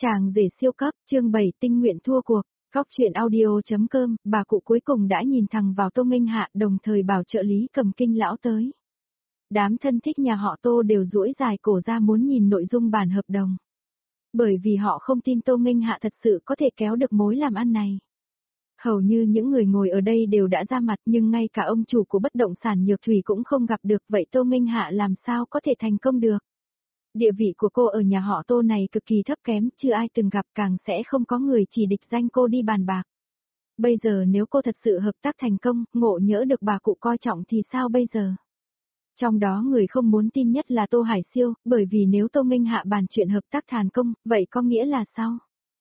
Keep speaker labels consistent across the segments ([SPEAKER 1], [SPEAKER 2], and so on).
[SPEAKER 1] Chàng rể siêu cấp, chương 7 tinh nguyện thua cuộc, góc chuyện audio.com, bà cụ cuối cùng đã nhìn thẳng vào Tô Nghênh Hạ đồng thời bảo trợ lý Cầm Kinh lão tới. Đám thân thích nhà họ Tô đều duỗi dài cổ ra muốn nhìn nội dung bản hợp đồng. Bởi vì họ không tin Tô Nghênh Hạ thật sự có thể kéo được mối làm ăn này. Hầu như những người ngồi ở đây đều đã ra mặt nhưng ngay cả ông chủ của bất động sản Nhược Thủy cũng không gặp được, vậy Tô Nghênh Hạ làm sao có thể thành công được. Địa vị của cô ở nhà họ Tô này cực kỳ thấp kém, chưa ai từng gặp, càng sẽ không có người chỉ địch danh cô đi bàn bạc. Bây giờ nếu cô thật sự hợp tác thành công, ngộ nhỡ được bà cụ coi trọng thì sao bây giờ? Trong đó người không muốn tin nhất là Tô Hải Siêu, bởi vì nếu Tô Nghênh Hạ bàn chuyện hợp tác thành công, vậy có nghĩa là sao?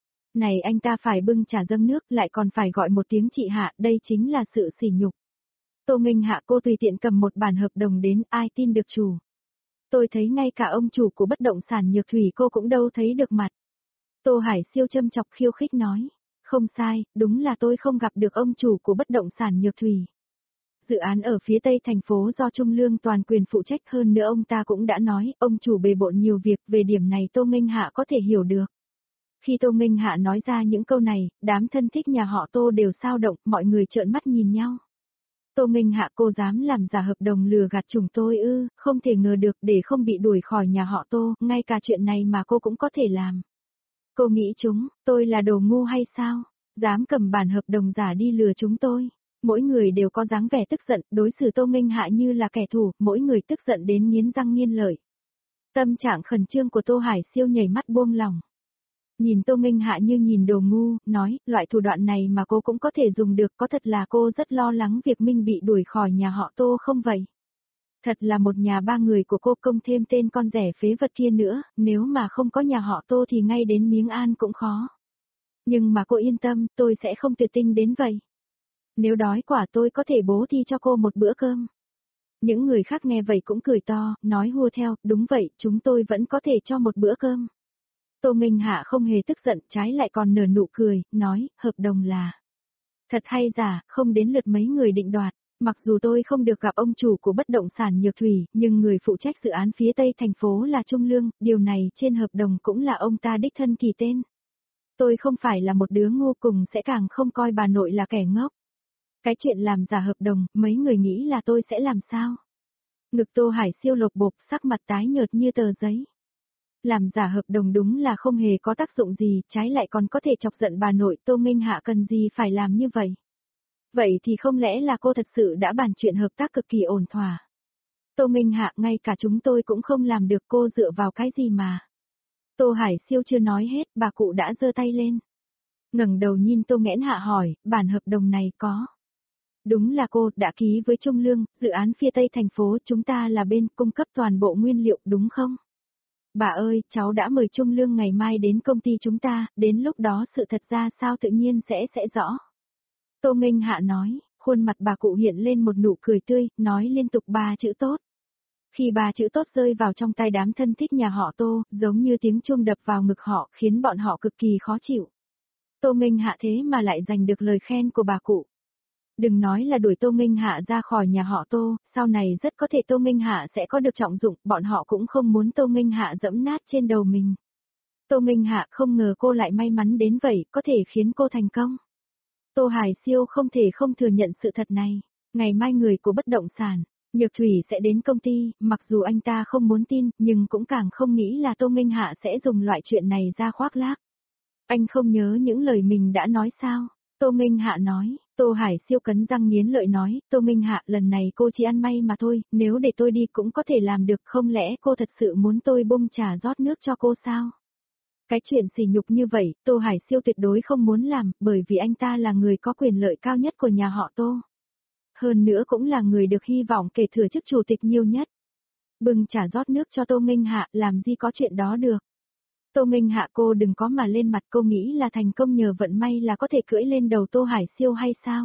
[SPEAKER 1] Này anh ta phải bưng trà dâng nước lại còn phải gọi một tiếng chị Hạ, đây chính là sự sỉ nhục. Tô Nghênh Hạ cô tùy tiện cầm một bản hợp đồng đến, ai tin được chủ? Tôi thấy ngay cả ông chủ của bất động sản Nhược Thủy cô cũng đâu thấy được mặt. Tô Hải Siêu châm chọc khiêu khích nói. Không sai, đúng là tôi không gặp được ông chủ của bất động sản Nhược Thủy. Dự án ở phía tây thành phố do Trung Lương toàn quyền phụ trách, hơn nữa ông ta cũng đã nói, ông chủ bề bộn nhiều việc, về điểm này Tô Nghênh Hạ có thể hiểu được. Khi Tô Nghênh Hạ nói ra những câu này, đám thân thích nhà họ Tô đều xao động, mọi người trợn mắt nhìn nhau. Tô Nghênh Hạ cô dám làm giả hợp đồng lừa gạt chúng tôi ư, không thể ngờ được, để không bị đuổi khỏi nhà họ Tô, ngay cả chuyện này mà cô cũng có thể làm. Cô nghĩ tôi là đồ ngu hay sao, dám cầm bản hợp đồng giả đi lừa chúng tôi. Mỗi người đều có dáng vẻ tức giận, đối xử Tô Nghênh Hạ như là kẻ thù, mỗi người tức giận đến nghiến răng nghiến lợi. Tâm trạng khẩn trương của Tô Hải Siêu nhảy mắt buông lỏng. Nhìn Tô Nghênh Hạ như nhìn đồ ngu, nói, loại thủ đoạn này mà cô cũng có thể dùng được, có thật là cô rất lo lắng việc Minh bị đuổi khỏi nhà họ Tô không vậy? Thật là một nhà ba người của cô, công thêm tên con rẻ phế vật kia nữa, nếu mà không có nhà họ Tô thì ngay đến miếng ăn cũng khó. Nhưng mà cô yên tâm, tôi sẽ không tuyệt tình đến vậy. Nếu đói quả tôi có thể bố thí cho cô một bữa cơm. Những người khác nghe vậy cũng cười to, nói hùa theo, đúng vậy, chúng tôi vẫn có thể cho một bữa cơm. Tô Nghênh Hạ không hề tức giận, trái lại còn nở nụ cười, nói, hợp đồng là thật hay giả, không đến lượt mấy người định đoạt. Mặc dù tôi không được gặp ông chủ của bất động sản Nhược Thủy, nhưng người phụ trách dự án phía tây thành phố là Trung Lương, điều này trên hợp đồng cũng là ông ta đích thân ký tên. Tôi không phải là một đứa ngu, cùng sẽ càng không coi bà nội là kẻ ngốc. Cái chuyện làm giả hợp đồng, mấy người nghĩ là tôi sẽ làm sao? Ngực Tô Hải Siêu lột bột, sắc mặt tái nhợt như tờ giấy. Làm giả hợp đồng đúng là không hề có tác dụng gì, trái lại còn có thể chọc giận bà nội. Tô Nghênh Hạ cần gì phải làm như vậy? Vậy thì không lẽ là cô thật sự đã bàn chuyện hợp tác cực kỳ ổn thỏa? Tô Nghênh Hạ, ngay cả chúng tôi cũng không làm được, cô dựa vào cái gì mà? Tô Hải Siêu chưa nói hết, bà cụ đã giơ tay lên. Ngẩng đầu nhìn Tô Nghẽn Hạ hỏi, bản hợp đồng này có? Đúng là cô đã ký với Trung Lương, dự án phía tây thành phố, chúng ta là bên cung cấp toàn bộ nguyên liệu đúng không? Bà ơi, cháu đã mời Trung Lương ngày mai đến công ty chúng ta, đến lúc đó sự thật ra sao tự nhiên sẽ rõ. Tô Nghênh Hạ nói, khuôn mặt bà cụ hiện lên một nụ cười tươi, nói liên tục ba chữ tốt. Khi ba chữ tốt rơi vào trong tay đám thân thích nhà họ Tô, giống như tiếng chuông đập vào ngực họ, khiến bọn họ cực kỳ khó chịu. Tô Nghênh Hạ thế mà lại giành được lời khen của bà cụ. Đừng nói là đuổi Tô Nghênh Hạ ra khỏi nhà họ Tô, sau này rất có thể Tô Nghênh Hạ sẽ có được trọng dụng, bọn họ cũng không muốn Tô Nghênh Hạ dẫm nát trên đầu mình. Tô Nghênh Hạ không ngờ cô lại may mắn đến vậy, có thể khiến cô thành công. Tô Hải Siêu không thể không thừa nhận sự thật này. Ngày mai người của bất động sản, Nhược Thủy sẽ đến công ty, mặc dù anh ta không muốn tin, nhưng cũng càng không nghĩ là Tô Nghênh Hạ sẽ dùng loại chuyện này ra khoác lác. Anh không nhớ những lời mình đã nói sao? Tô Nghênh Hạ nói. Tô Hải Siêu cắn răng nghiến lợi nói, Tô Nghênh Hạ, lần này cô chỉ ăn may mà thôi, nếu để tôi đi cũng có thể làm được, không lẽ cô thật sự muốn tôi bung trà rót nước cho cô sao? Cái chuyện sỉ nhục như vậy, Tô Hải Siêu tuyệt đối không muốn làm, bởi vì anh ta là người có quyền lợi cao nhất của nhà họ Tô. Hơn nữa cũng là người được hy vọng kể thừa chức chủ tịch nhiều nhất. Bưng trà rót nước cho Tô Nghênh Hạ, làm gì có chuyện đó được. Tô Nghênh Hạ, cô đừng có mà lên mặt, cô nghĩ là thành công nhờ vận may là có thể cưỡi lên đầu Tô Hải Siêu hay sao?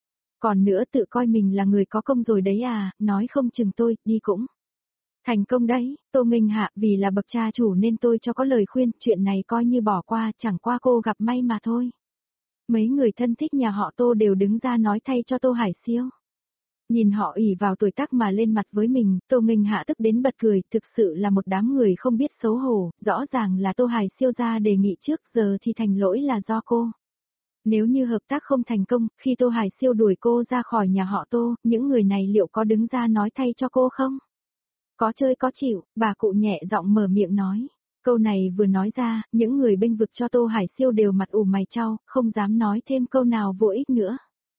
[SPEAKER 1] Còn nữa tự coi mình là người có công rồi đấy à, nói không chừng tôi, đi cũng thành công đấy. Tô Nghênh Hạ, vì là bậc cha chủ nên tôi cho có lời khuyên, chuyện này coi như bỏ qua, chẳng qua cô gặp may mà thôi. Mấy người thân thích nhà họ Tô đều đứng ra nói thay cho Tô Hải Siêu. Nhìn họ ỷ vào tuổi tác mà lên mặt với mình, Tô Nghênh Hạ tức đến bật cười, thực sự là một đám người không biết xấu hổ, rõ ràng là Tô Hải Siêu ra đề nghị trước giờ thì thành lỗi là do cô. Nếu như hợp tác không thành công, khi Tô Hải Siêu đuổi cô ra khỏi nhà họ Tô, những người này liệu có đứng ra nói thay cho cô không? Có chơi có chịu, bà cụ nhẹ giọng mở miệng nói. Câu này vừa nói ra, những người bênh vực cho Tô Hải Siêu đều mặt ủ mày chau, không dám nói thêm câu nào vô ích nữa.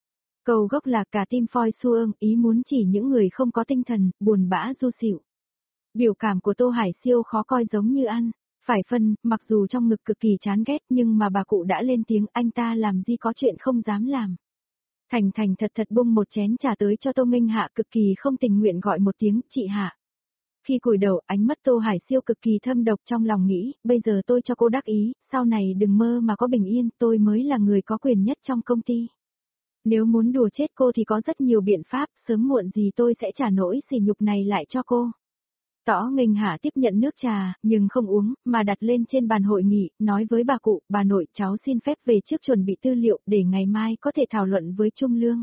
[SPEAKER 1] Câu gốc là cả tim phoi xuông, ý muốn chỉ những người không có tinh thần, buồn bã du xỉu. Biểu cảm của Tô Hải Siêu khó coi giống như ăn. Phải phân, mặc dù trong ngực cực kỳ chán ghét nhưng mà bà cụ đã lên tiếng anh ta làm gì có chuyện không dám làm. Thành thành thật thật bung một chén trà tới cho Tô Nghênh Hạ cực kỳ không tình nguyện gọi một tiếng chị Hạ. Khi cúi đầu ánh mắt Tô Hải Siêu cực kỳ thâm độc trong lòng nghĩ, bây giờ tôi cho cô đắc ý, sau này đừng mơ mà có bình yên, tôi mới là người có quyền nhất trong công ty. Nếu muốn đùa chết cô thì có rất nhiều biện pháp, sớm muộn gì tôi sẽ trả nỗi sỉ nhục này lại cho cô. Tõ Nghênh Hạ tiếp nhận nước trà, nhưng không uống, mà đặt lên trên bàn hội nghị, nói với bà cụ, bà nội cháu xin phép về trước chuẩn bị tư liệu để ngày mai có thể thảo luận với Trung Lương.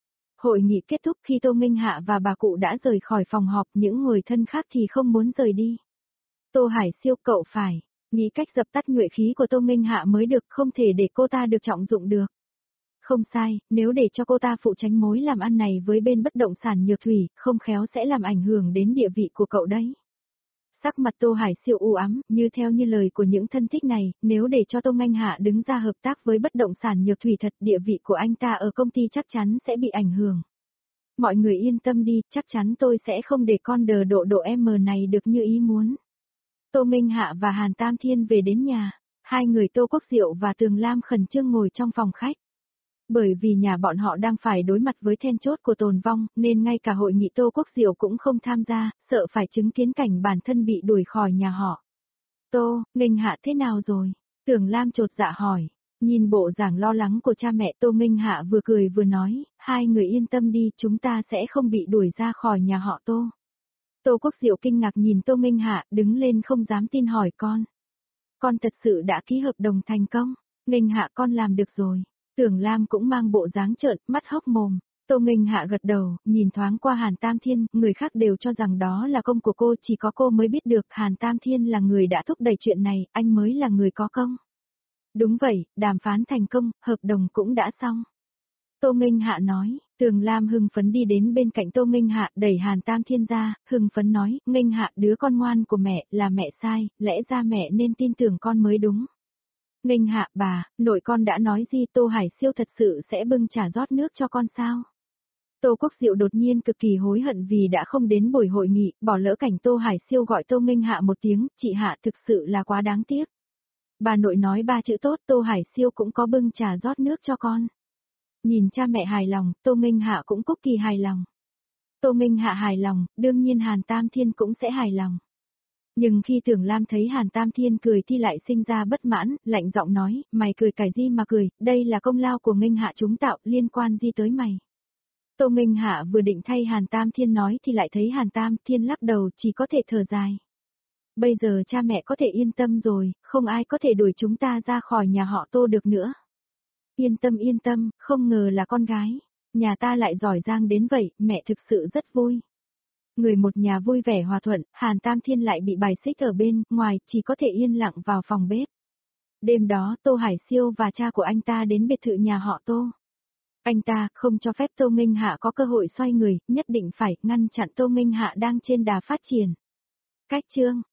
[SPEAKER 1] Hội nghị kết thúc khi Tô Nghênh Hạ và bà cụ đã rời khỏi phòng họp, những người thân khác thì không muốn rời đi. Tô Hải Siêu cậu phải, nghĩ cách dập tắt nhuệ khí của Tô Nghênh Hạ mới được, không thể để cô ta được trọng dụng được. Không sai, nếu để cho cô ta phụ tránh mối làm ăn này với bên bất động sản Nhược Thủy, không khéo sẽ làm ảnh hưởng đến địa vị của cậu đấy. Sắc mặt Tô Hải Siêu u ám, như theo như lời của những thân thích này, nếu để cho Tô Nghênh Hạ đứng ra hợp tác với bất động sản Nhược Thủy thật, địa vị của anh ta ở công ty chắc chắn sẽ bị ảnh hưởng. Mọi người yên tâm đi, chắc chắn tôi sẽ không để con đờ độ độ M này được như ý muốn. Tô Nghênh Hạ và Hàn Tam Thiên về đến nhà, hai người Tô Quốc Diệu và Tường Lam khẩn trương ngồi trong phòng khách. Bởi vì nhà bọn họ đang phải đối mặt với then chốt của tồn vong, nên ngay cả hội nghị Tô Quốc Diệu cũng không tham gia, sợ phải chứng kiến cảnh bản thân bị đuổi khỏi nhà họ. Tô, Nghênh Hạ thế nào rồi? Tường Lam chột dạ hỏi. Nhìn bộ dạng lo lắng của cha mẹ Tô Nghênh Hạ vừa cười vừa nói, hai người yên tâm đi, chúng ta sẽ không bị đuổi ra khỏi nhà họ Tô. Tô Quốc Diệu kinh ngạc nhìn Tô Nghênh Hạ, đứng lên không dám tin hỏi con. Con thật sự đã ký hợp đồng thành công, Nghênh Hạ con làm được rồi. Tưởng Lam cũng mang bộ dáng trợn, mắt hốc mồm. Tô Nghênh Hạ gật đầu, nhìn thoáng qua Hàn Tam Thiên, người khác đều cho rằng đó là công của cô, chỉ có cô mới biết được Hàn Tam Thiên là người đã thúc đẩy chuyện này, anh mới là người có công. Đúng vậy, đàm phán thành công, hợp đồng cũng đã xong. Tô Nghênh Hạ nói, Tường Lam hưng phấn đi đến bên cạnh Tô Nghênh Hạ đẩy Hàn Tam Thiên ra, hưng phấn nói, Nghênh Hạ đứa con ngoan của mẹ, là mẹ sai, lẽ ra mẹ nên tin tưởng con mới đúng. Nghênh Hạ bà, nội con đã nói gì Tô Hải Siêu thật sự sẽ bưng trà rót nước cho con sao? Tô Quốc Diệu đột nhiên cực kỳ hối hận vì đã không đến buổi hội nghị, bỏ lỡ cảnh Tô Hải Siêu gọi Tô Nghênh Hạ một tiếng, chị Hạ thực sự là quá đáng tiếc. Bà nội nói ba chữ tốt, Tô Hải Siêu cũng có bưng trà rót nước cho con. Nhìn cha mẹ hài lòng, Tô Nghênh Hạ cũng cực kỳ hài lòng. Tô Nghênh Hạ hài lòng, đương nhiên Hàn Tam Thiên cũng sẽ hài lòng. Nhưng khi Tưởng Lam thấy Hàn Tam Thiên cười thì lại sinh ra bất mãn, lạnh giọng nói, mày cười cái gì mà cười, đây là công lao của Nghênh Hạ chúng tạo, liên quan gì tới mày. Tô Nghênh Hạ vừa định thay Hàn Tam Thiên nói thì lại thấy Hàn Tam Thiên lắc đầu chỉ có thể thở dài. Bây giờ cha mẹ có thể yên tâm rồi, không ai có thể đuổi chúng ta ra khỏi nhà họ Tô được nữa. Yên tâm, không ngờ là con gái. Nhà ta lại giỏi giang đến vậy, mẹ thực sự rất vui. Người một nhà vui vẻ hòa thuận, Hàn Tam Thiên lại bị bài xích ở bên ngoài, chỉ có thể yên lặng vào phòng bếp. Đêm đó, Tô Hải Siêu và cha của anh ta đến biệt thự nhà họ Tô. Anh ta không cho phép Tô Nghênh Hạ có cơ hội xoay người, nhất định phải ngăn chặn Tô Nghênh Hạ đang trên đà phát triển. Cách chương